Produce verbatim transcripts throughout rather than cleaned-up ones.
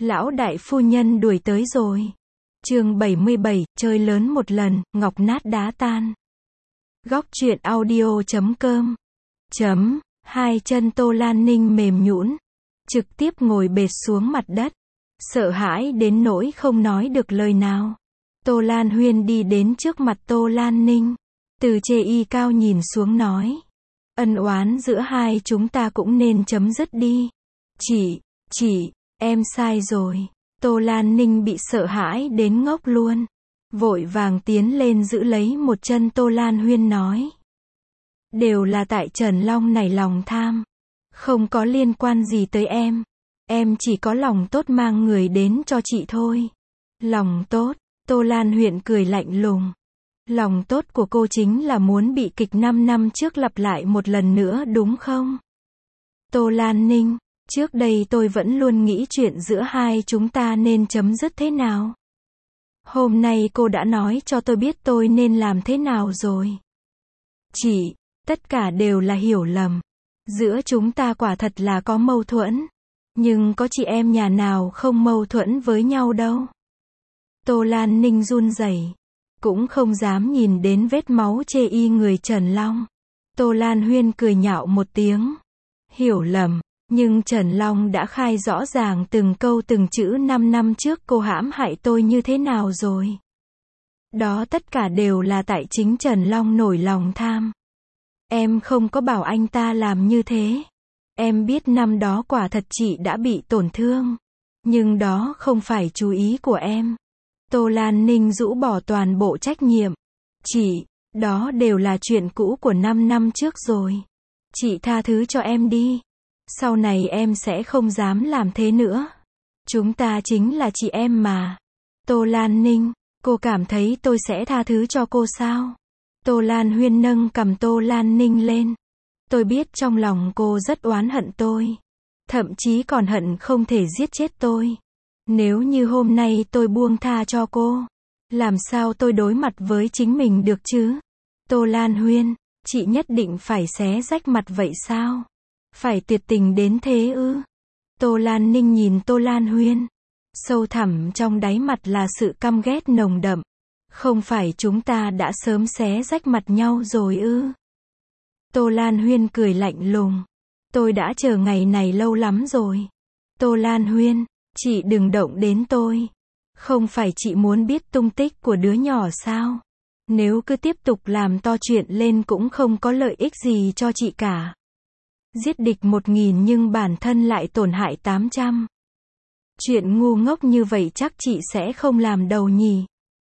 Lão đại phu nhân đuổi tới rồi. Chương bảy mươi bảy, chơi lớn một lần, ngọc nát đá tan. Góc truyện audio chấm com. Chấm, hai chân Tô Lan Ninh mềm nhũn, trực tiếp ngồi bệt xuống mặt đất, sợ hãi đến nỗi không nói được lời nào. Tô Lan Huyên đi đến trước mặt Tô Lan Ninh, từ chê y cao nhìn xuống nói, ân oán giữa hai chúng ta cũng nên chấm dứt đi. Chị, chị, em sai rồi. Tô Lan Ninh bị sợ hãi đến ngốc luôn, vội vàng tiến lên giữ lấy một chân Tô Lan Huyên nói, đều là tại Trần Long này lòng tham, không có liên quan gì tới em. Em chỉ có lòng tốt mang người đến cho chị thôi. Lòng tốt? Tô Lan Huyên cười lạnh lùng. Lòng tốt của cô chính là muốn bị kịch năm năm trước lặp lại một lần nữa đúng không? Tô Lan Ninh, trước đây tôi vẫn luôn nghĩ chuyện giữa hai chúng ta nên chấm dứt thế nào. Hôm nay cô đã nói cho tôi biết tôi nên làm thế nào rồi. Chị, tất cả đều là hiểu lầm. Giữa chúng ta quả thật là có mâu thuẫn. Nhưng có chị em nhà nào không mâu thuẫn với nhau đâu. Tô Lan Ninh run rẩy, cũng không dám nhìn đến vết máu chê y người Trần Long. Tô Lan Huyên cười nhạo một tiếng. Hiểu lầm, nhưng Trần Long đã khai rõ ràng từng câu từng chữ năm năm trước cô hãm hại tôi như thế nào rồi. Đó tất cả đều là tại chính Trần Long nổi lòng tham. Em không có bảo anh ta làm như thế. Em biết năm đó quả thật chị đã bị tổn thương. Nhưng đó không phải chú ý của em. Tô Lan Ninh rũ bỏ toàn bộ trách nhiệm. Chị, đó đều là chuyện cũ của năm năm trước rồi. Chị tha thứ cho em đi. Sau này em sẽ không dám làm thế nữa. Chúng ta chính là chị em mà. Tô Lan Ninh, cô cảm thấy tôi sẽ tha thứ cho cô sao? Tô Lan Huyên nâng cầm Tô Lan Ninh lên. Tôi biết trong lòng cô rất oán hận tôi. Thậm chí còn hận không thể giết chết tôi. Nếu như hôm nay tôi buông tha cho cô, làm sao tôi đối mặt với chính mình được chứ? Tô Lan Huyên, chị nhất định phải xé rách mặt vậy sao? Phải tuyệt tình đến thế ư? Tô Lan Ninh nhìn Tô Lan Huyên. Sâu thẳm trong đáy mặt là sự căm ghét nồng đậm. Không phải chúng ta đã sớm xé rách mặt nhau rồi ư? Tô Lan Huyên cười lạnh lùng. Tôi đã chờ ngày này lâu lắm rồi. Tô Lan Huyên, chị đừng động đến tôi. Không phải chị muốn biết tung tích của đứa nhỏ sao? Nếu cứ tiếp tục làm to chuyện lên cũng không có lợi ích gì cho chị cả. Giết địch một nghìn nhưng bản thân lại tổn hại tám trăm. Chuyện ngu ngốc như vậy chắc chị sẽ không làm đâu nhỉ.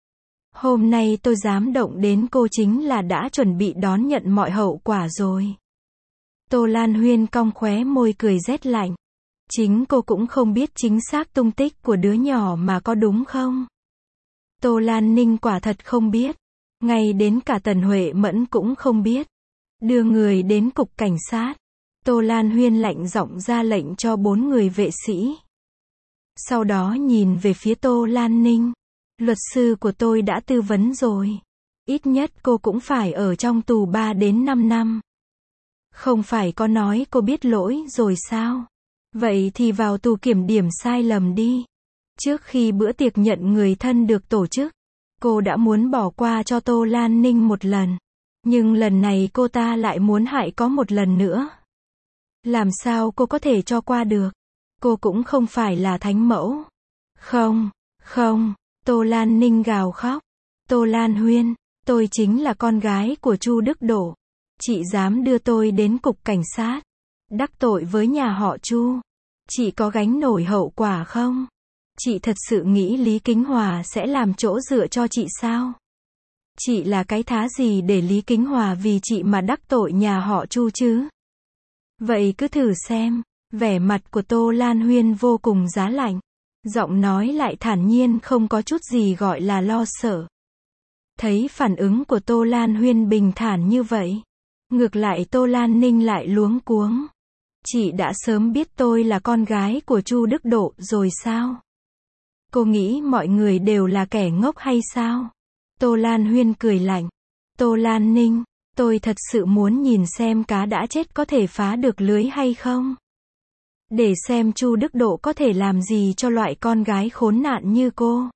Hôm nay tôi dám động đến cô chính là đã chuẩn bị đón nhận mọi hậu quả rồi. Tô Lan Huyên cong khóe môi cười rét lạnh. Chính cô cũng không biết chính xác tung tích của đứa nhỏ mà có đúng không? Tô Lan Ninh quả thật không biết. Ngay đến cả Tần Huệ Mẫn cũng không biết. Đưa người đến cục cảnh sát. Tô Lan Huyên lạnh giọng ra lệnh cho bốn người vệ sĩ. Sau đó nhìn về phía Tô Lan Ninh. Luật sư của tôi đã tư vấn rồi. Ít nhất cô cũng phải ở trong tù ba đến năm năm. Không phải có nói cô biết lỗi rồi sao? Vậy thì vào tù kiểm điểm sai lầm đi. Trước khi bữa tiệc nhận người thân được tổ chức, cô đã muốn bỏ qua cho Tô Lan Ninh một lần. Nhưng lần này cô ta lại muốn hại có một lần nữa. Làm sao cô có thể cho qua được? Cô cũng không phải là thánh mẫu. Không, không, Tô Lan Ninh gào khóc. Tô Lan Huyên, tôi chính là con gái của Chu Đức Đỗ. Chị dám đưa tôi đến cục cảnh sát, đắc tội với nhà họ Chu. Chị có gánh nổi hậu quả không? Chị thật sự nghĩ Lý Kính Hòa sẽ làm chỗ dựa cho chị sao? Chị là cái thá gì để Lý Kính Hòa vì chị mà đắc tội nhà họ Chu chứ? Vậy cứ thử xem. Vẻ mặt của Tô Lan Huyên vô cùng giá lạnh. Giọng nói lại thản nhiên không có chút gì gọi là lo sợ. Thấy phản ứng của Tô Lan Huyên bình thản như vậy. Ngược lại Tô Lan Ninh lại luống cuống. Chị đã sớm biết tôi là con gái của Chu Đức Đỗ rồi sao? Cô nghĩ mọi người đều là kẻ ngốc hay sao? Tô Lan Huyên cười lạnh. Tô Lan Ninh, tôi thật sự muốn nhìn xem cá đã chết có thể phá được lưới hay không? để xem Chu Đức Độ có thể làm gì cho loại con gái khốn nạn như cô.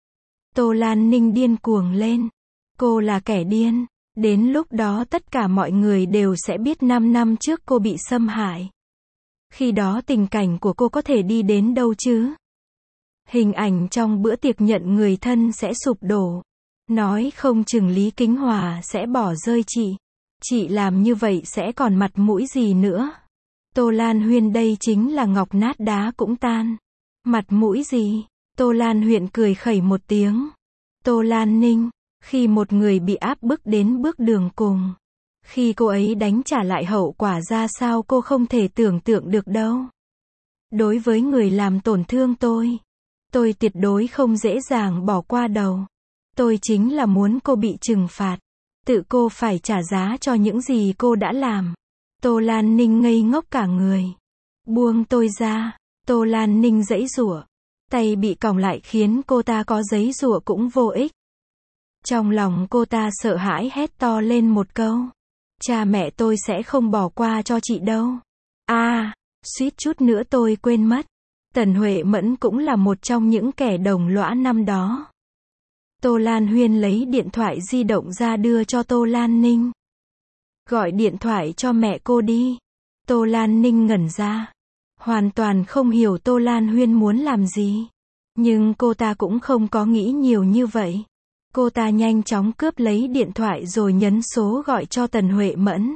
Tô Lan Ninh điên cuồng lên. Cô là kẻ điên. Đến lúc đó tất cả mọi người đều sẽ biết năm năm trước cô bị xâm hại. Khi đó tình cảnh của cô có thể đi đến đâu chứ? Hình ảnh trong bữa tiệc nhận người thân sẽ sụp đổ. Nói không chừng Lý Kính Hòa sẽ bỏ rơi chị. Chị làm như vậy sẽ còn mặt mũi gì nữa? Tô Lan Huyên đây chính là ngọc nát đá cũng tan. Mặt mũi gì? Tô Lan Huyên cười khẩy một tiếng. Tô Lan Ninh, khi một người bị áp bức đến bước đường cùng, khi cô ấy đánh trả lại hậu quả ra sao cô không thể tưởng tượng được đâu. Đối với người làm tổn thương tôi, tôi tuyệt đối không dễ dàng bỏ qua đâu. Tôi chính là muốn cô bị trừng phạt. Tự cô phải trả giá cho những gì cô đã làm. Tô Lan Ninh ngây ngốc cả người. Buông tôi ra. Tô Lan Ninh giãy giụa. Tay bị còng lại khiến cô ta có giãy giụa cũng vô ích. Trong lòng cô ta sợ hãi hét to lên một câu. Cha mẹ tôi sẽ không bỏ qua cho chị đâu. À, suýt chút nữa tôi quên mất. Tần Huệ Mẫn cũng là một trong những kẻ đồng lõa năm đó. Tô Lan Huyên lấy điện thoại di động ra đưa cho Tô Lan Ninh. Gọi điện thoại cho mẹ cô đi. Tô Lan Ninh ngẩn ra. Hoàn toàn không hiểu Tô Lan Huyên muốn làm gì. Nhưng cô ta cũng không có nghĩ nhiều như vậy. Cô ta nhanh chóng cướp lấy điện thoại rồi nhấn số gọi cho Tần Huệ Mẫn.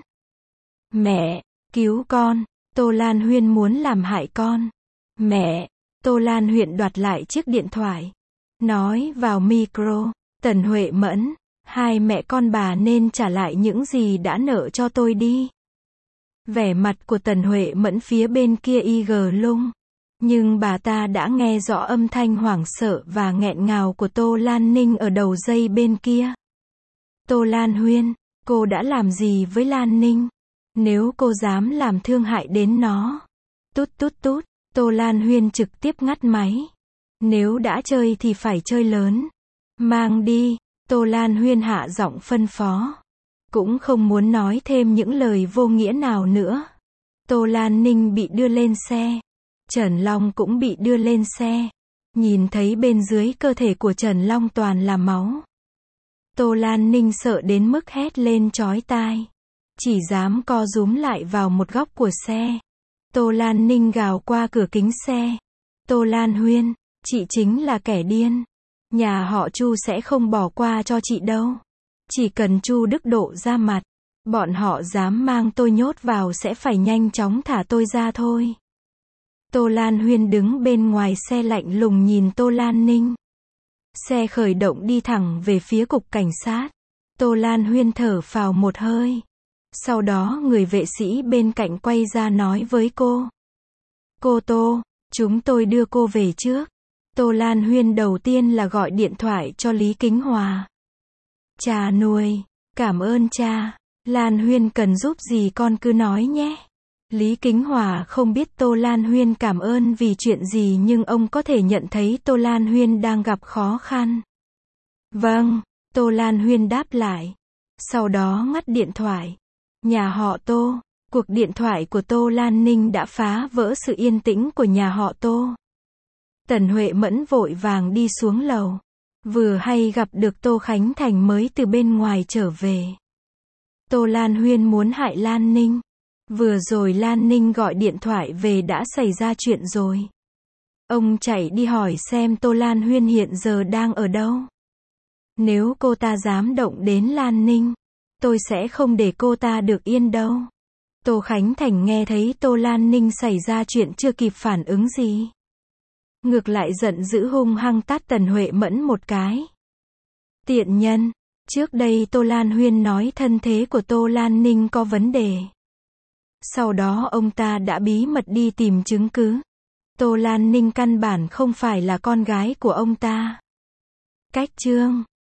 Mẹ, cứu con. Tô Lan Huyên muốn làm hại con. Mẹ. Tô Lan Huyên đoạt lại chiếc điện thoại. Nói vào micro. Tần Huệ Mẫn, hai mẹ con bà nên trả lại những gì đã nợ cho tôi đi. Vẻ mặt của Tần Huệ Mẫn phía bên kia y gờ lung. Nhưng bà ta đã nghe rõ âm thanh hoảng sợ và nghẹn ngào của Tô Lan Ninh ở đầu dây bên kia. Tô Lan Huyên, cô đã làm gì với Lan Ninh? Nếu cô dám làm thương hại đến nó. Tút tút tút, Tô Lan Huyên trực tiếp ngắt máy. Nếu đã chơi thì phải chơi lớn. Mang đi, Tô Lan Huyên hạ giọng phân phó. Cũng không muốn nói thêm những lời vô nghĩa nào nữa. Tô Lan Ninh bị đưa lên xe. Trần Long cũng bị đưa lên xe. Nhìn thấy bên dưới cơ thể của Trần Long toàn là máu. Tô Lan Ninh sợ đến mức hét lên chói tai. Chỉ dám co rúm lại vào một góc của xe. Tô Lan Ninh gào qua cửa kính xe. Tô Lan Huyên, chị chính là kẻ điên. Nhà họ Chu sẽ không bỏ qua cho chị đâu. Chỉ cần Chu Đức Độ ra mặt, bọn họ dám mang tôi nhốt vào sẽ phải nhanh chóng thả tôi ra thôi. Tô Lan Huyên đứng bên ngoài xe lạnh lùng nhìn Tô Lan Ninh. Xe khởi động đi thẳng về phía cục cảnh sát. Tô Lan Huyên thở phào một hơi. Sau đó người vệ sĩ bên cạnh quay ra nói với cô. Cô Tô, chúng tôi đưa cô về trước. Tô Lan Huyên đầu tiên là gọi điện thoại cho Lý Kính Hòa. Cha nuôi, cảm ơn cha. Lan Huyên cần giúp gì con cứ nói nhé. Lý Kính Hòa không biết Tô Lan Huyên cảm ơn vì chuyện gì nhưng ông có thể nhận thấy Tô Lan Huyên đang gặp khó khăn. Vâng, Tô Lan Huyên đáp lại. Sau đó ngắt điện thoại. Nhà họ Tô, cuộc điện thoại của Tô Lan Ninh đã phá vỡ sự yên tĩnh của nhà họ Tô. Tần Huệ Mẫn vội vàng đi xuống lầu. Vừa hay gặp được Tô Khánh Thành mới từ bên ngoài trở về. Tô Lan Huyên muốn hại Lan Ninh. Vừa rồi Lan Ninh gọi điện thoại về đã xảy ra chuyện rồi. Ông chạy đi hỏi xem Tô Lan Huyên hiện giờ đang ở đâu. Nếu cô ta dám động đến Lan Ninh, tôi sẽ không để cô ta được yên đâu. Tô Khánh Thành nghe thấy Tô Lan Ninh xảy ra chuyện chưa kịp phản ứng gì. Ngược lại giận dữ hung hăng tát Tần Huệ Mẫn một cái. Tiện nhân, trước đây Tô Lan Huyên nói thân thế của Tô Lan Ninh có vấn đề. Sau đó ông ta đã bí mật đi tìm chứng cứ. Tô Lan Ninh căn bản không phải là con gái của ông ta. Cách chương